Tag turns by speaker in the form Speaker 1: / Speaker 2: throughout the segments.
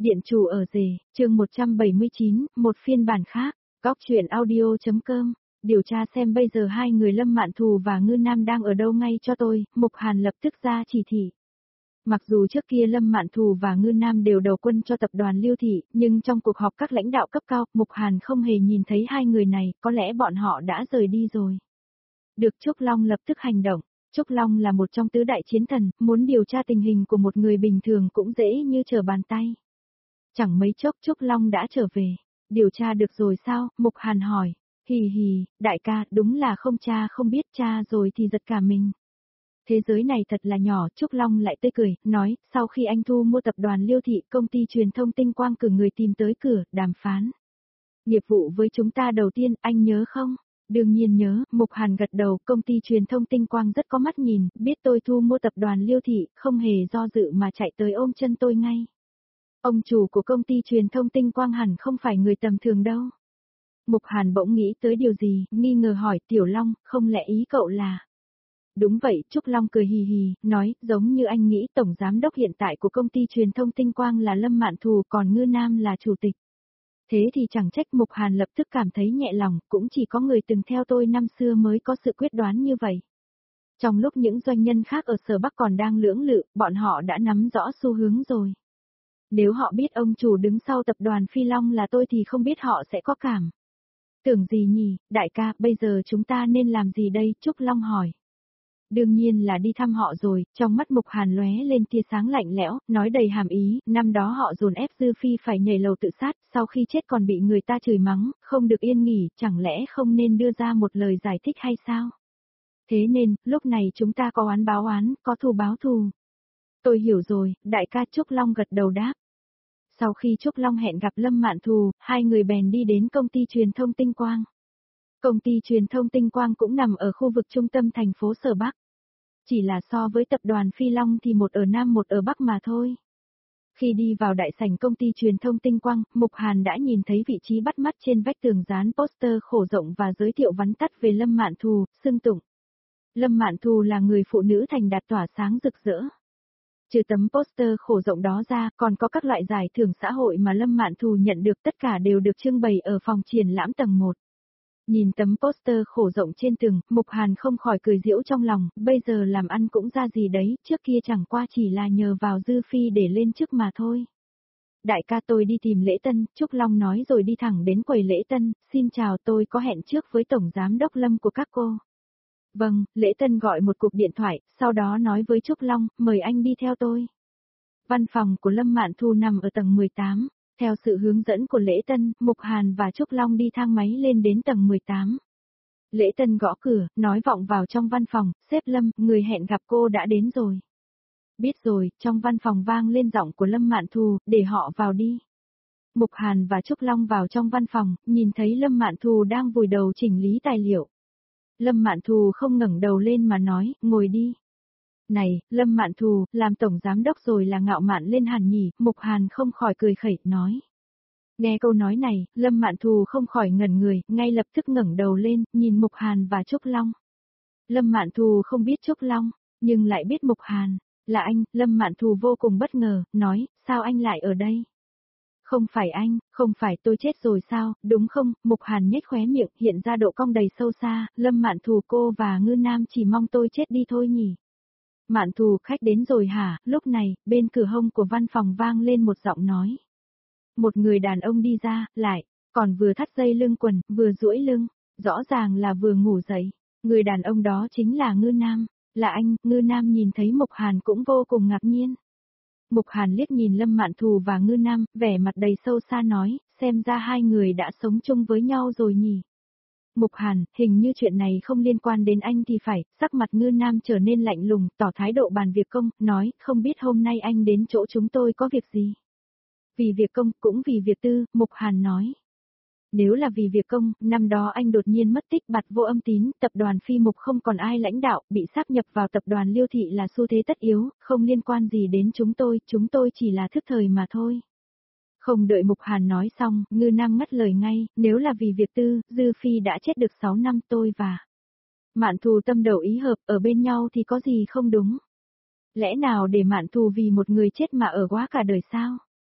Speaker 1: Điện chủ ở rể, chương 179, một phiên bản khác, góc chuyện audio.com. Điều tra xem bây giờ hai người Lâm Mạn Thù và Ngư Nam đang ở đâu ngay cho tôi, Mục Hàn lập tức ra chỉ thị. Mặc dù trước kia Lâm Mạn Thù và Ngư Nam đều đầu quân cho tập đoàn Liêu Thị, nhưng trong cuộc họp các lãnh đạo cấp cao, Mục Hàn không hề nhìn thấy hai người này, có lẽ bọn họ đã rời đi rồi. Được Trúc Long lập tức hành động. Trúc Long là một trong tứ đại chiến thần, muốn điều tra tình hình của một người bình thường cũng dễ như trở bàn tay. Chẳng mấy chốc Trúc Long đã trở về. Điều tra được rồi sao? Mục Hàn hỏi. Hì hì, đại ca, đúng là không cha không biết cha rồi thì giật cả mình. Thế giới này thật là nhỏ, Trúc Long lại tươi cười, nói, sau khi anh thu mua tập đoàn Liêu Thị, công ty truyền thông Tinh Quang cử người tìm tới cửa, đàm phán. Nghiệp vụ với chúng ta đầu tiên, anh nhớ không? Đương nhiên nhớ, Mục Hàn gật đầu, công ty truyền thông Tinh Quang rất có mắt nhìn, biết tôi thu mua tập đoàn Liêu Thị, không hề do dự mà chạy tới ôm chân tôi ngay. Ông chủ của công ty truyền thông Tinh Quang hẳn không phải người tầm thường đâu. Mục Hàn bỗng nghĩ tới điều gì, nghi ngờ hỏi Tiểu Long, không lẽ ý cậu là... Đúng vậy, Trúc Long cười hì hì, nói, giống như anh nghĩ tổng giám đốc hiện tại của công ty truyền thông Tinh Quang là Lâm Mạn Thù còn Ngư Nam là chủ tịch. Thế thì chẳng trách Mục Hàn lập tức cảm thấy nhẹ lòng, cũng chỉ có người từng theo tôi năm xưa mới có sự quyết đoán như vậy. Trong lúc những doanh nhân khác ở Sở Bắc còn đang lưỡng lự, bọn họ đã nắm rõ xu hướng rồi. Nếu họ biết ông chủ đứng sau tập đoàn Phi Long là tôi thì không biết họ sẽ có cảm. Tưởng gì nhỉ, đại ca, bây giờ chúng ta nên làm gì đây? Trúc Long hỏi. Đương nhiên là đi thăm họ rồi, trong mắt Mục Hàn lóe lên tia sáng lạnh lẽo, nói đầy hàm ý, năm đó họ dồn ép Dư Phi phải nhảy lầu tự sát, sau khi chết còn bị người ta chửi mắng, không được yên nghỉ, chẳng lẽ không nên đưa ra một lời giải thích hay sao? Thế nên, lúc này chúng ta có oán báo oán, có thù báo thù. Tôi hiểu rồi, đại ca. Trúc Long gật đầu đáp. Sau khi Trúc Long hẹn gặp Lâm Mạn Thù, hai người bèn đi đến công ty truyền thông Tinh Quang. Công ty truyền thông Tinh Quang cũng nằm ở khu vực trung tâm thành phố Sở Bắc. Chỉ là so với tập đoàn Phi Long thì một ở Nam một ở Bắc mà thôi. Khi đi vào đại sảnh công ty truyền thông Tinh Quang, Mục Hàn đã nhìn thấy vị trí bắt mắt trên vách tường dán poster khổ rộng và giới thiệu vắn tắt về Lâm Mạn Thù, xưng tụng. Lâm Mạn Thù là người phụ nữ thành đạt tỏa sáng rực rỡ. Trừ tấm poster khổ rộng đó ra, còn có các loại giải thưởng xã hội mà Lâm Mạn Thù nhận được, tất cả đều được trưng bày ở phòng triển lãm tầng 1. Nhìn tấm poster khổ rộng trên tường, Mục Hàn không khỏi cười giễu trong lòng, bây giờ làm ăn cũng ra gì đấy, trước kia chẳng qua chỉ là nhờ vào Dư Phi để lên chức mà thôi. Đại ca, tôi đi tìm lễ tân, Trúc Long nói rồi đi thẳng đến quầy lễ tân, xin chào, tôi có hẹn trước với Tổng Giám đốc Lâm của các cô. Vâng, lễ tân gọi một cuộc điện thoại, sau đó nói với Trúc Long, mời anh đi theo tôi. Văn phòng của Lâm Mạn Thù nằm ở tầng 18. Theo sự hướng dẫn của Lễ Tân, Mục Hàn và Trúc Long đi thang máy lên đến tầng 18. Lễ Tân gõ cửa, nói vọng vào trong văn phòng, sếp Lâm, người hẹn gặp cô đã đến rồi. Biết rồi, trong văn phòng vang lên giọng của Lâm Mạn Thù, để họ vào đi. Mục Hàn và Trúc Long vào trong văn phòng, nhìn thấy Lâm Mạn Thù đang vùi đầu chỉnh lý tài liệu. Lâm Mạn Thù không ngẩng đầu lên mà nói, ngồi đi. Này, Lâm Mạn Thù, làm tổng giám đốc rồi là ngạo mạn lên hẳn nhỉ, Mục Hàn không khỏi cười khẩy, nói. Nghe câu nói này, Lâm Mạn Thù không khỏi ngẩn người, ngay lập tức ngẩng đầu lên, nhìn Mục Hàn và Trúc Long. Lâm Mạn Thù không biết Trúc Long, nhưng lại biết Mục Hàn, là anh. Lâm Mạn Thù vô cùng bất ngờ, nói, sao anh lại ở đây? Không phải anh, không phải tôi chết rồi sao, đúng không? Mục Hàn nhếch khóe miệng, hiện ra độ cong đầy sâu xa, Lâm Mạn Thù, cô và Ngư Nam chỉ mong tôi chết đi thôi nhỉ? Mạn Thù, khách đến rồi hả? Lúc này, bên cửa hông của văn phòng vang lên một giọng nói. Một người đàn ông đi ra, lại, còn vừa thắt dây lưng quần, vừa duỗi lưng, rõ ràng là vừa ngủ dậy. Người đàn ông đó chính là Ngư Nam, là anh. Ngư Nam nhìn thấy Mục Hàn cũng vô cùng ngạc nhiên. Mục Hàn liếc nhìn Lâm Mạn Thù và Ngư Nam, vẻ mặt đầy sâu xa nói, xem ra hai người đã sống chung với nhau rồi nhỉ. Mục Hàn, hình như chuyện này không liên quan đến anh thì phải. Sắc mặt Ngư Nam trở nên lạnh lùng, tỏ thái độ bàn việc công, nói, không biết hôm nay anh đến chỗ chúng tôi có việc gì. Vì việc công, cũng vì việc tư, Mục Hàn nói. Nếu là vì việc công, năm đó anh đột nhiên mất tích bặt vô âm tín, tập đoàn Phi Mục không còn ai lãnh đạo, bị sáp nhập vào tập đoàn Liêu Thị là xu thế tất yếu, không liên quan gì đến chúng tôi chỉ là thức thời mà thôi. Không đợi Mục Hàn nói xong, Ngư Nam ngắt lời ngay, nếu là vì việc tư, Dư Phi đã chết được 6 năm, tôi và Mạn Thù tâm đầu ý hợp, ở bên nhau thì có gì không đúng. Lẽ nào để Mạn Thù vì một người chết mà ở quá cả đời sao?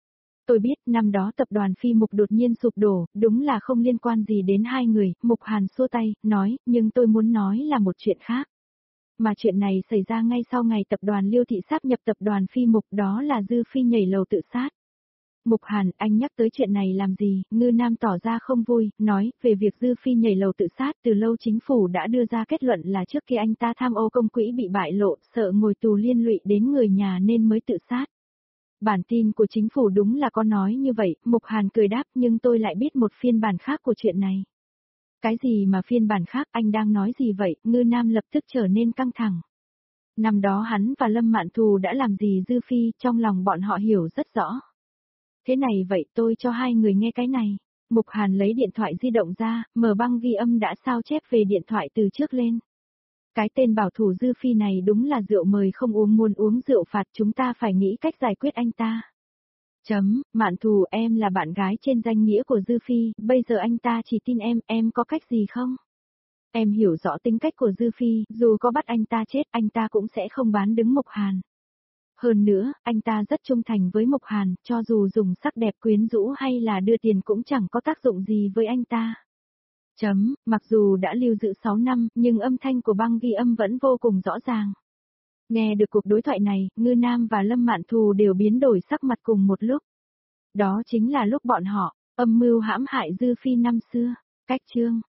Speaker 1: Tôi biết năm đó tập đoàn Phi Mục đột nhiên sụp đổ, đúng là không liên quan gì đến hai người, Mục Hàn xua tay, nói, nhưng tôi muốn nói là một chuyện khác. Mà chuyện này xảy ra ngay sau ngày tập đoàn Liêu Thị sáp nhập tập đoàn Phi Mục, đó là Dư Phi nhảy lầu tự sát. Mục Hàn, anh nhắc tới chuyện này làm gì? Ngư Nam tỏ ra không vui, nói, về việc Dư Phi nhảy lầu tự sát, từ lâu chính phủ đã đưa ra kết luận là trước khi anh ta tham ô công quỹ bị bại lộ, sợ ngồi tù liên lụy đến người nhà nên mới tự sát. Bản tin của chính phủ đúng là có nói như vậy, Mục Hàn cười đáp, nhưng tôi lại biết một phiên bản khác của chuyện này. Cái gì mà phiên bản khác, anh đang nói gì vậy? Ngư Nam lập tức trở nên căng thẳng. Năm đó hắn và Lâm Mạn Thù đã làm gì Dư Phi, trong lòng bọn họ hiểu rất rõ. Thế này vậy tôi cho hai người nghe cái này. Mục Hàn lấy điện thoại di động ra, mở băng ghi âm đã sao chép về điện thoại từ trước lên. Cái tên bảo thủ Dư Phi này đúng là rượu mời không uống muốn uống rượu phạt, chúng ta phải nghĩ cách giải quyết anh ta. Mạn Thù, em là bạn gái trên danh nghĩa của Dư Phi, bây giờ anh ta chỉ tin em có cách gì không? Em hiểu rõ tính cách của Dư Phi, dù có bắt anh ta chết, anh ta cũng sẽ không bán đứng Mục Hàn. Hơn nữa, anh ta rất trung thành với Mục Hàn, cho dù dùng sắc đẹp quyến rũ hay là đưa tiền cũng chẳng có tác dụng gì với anh ta. Mặc dù đã lưu giữ 6 năm, nhưng âm thanh của băng ghi âm vẫn vô cùng rõ ràng. Nghe được cuộc đối thoại này, Ngư Nam và Lâm Mạn Thù đều biến đổi sắc mặt cùng một lúc. Đó chính là lúc bọn họ, âm mưu hãm hại Dư Phi năm xưa. Cách chương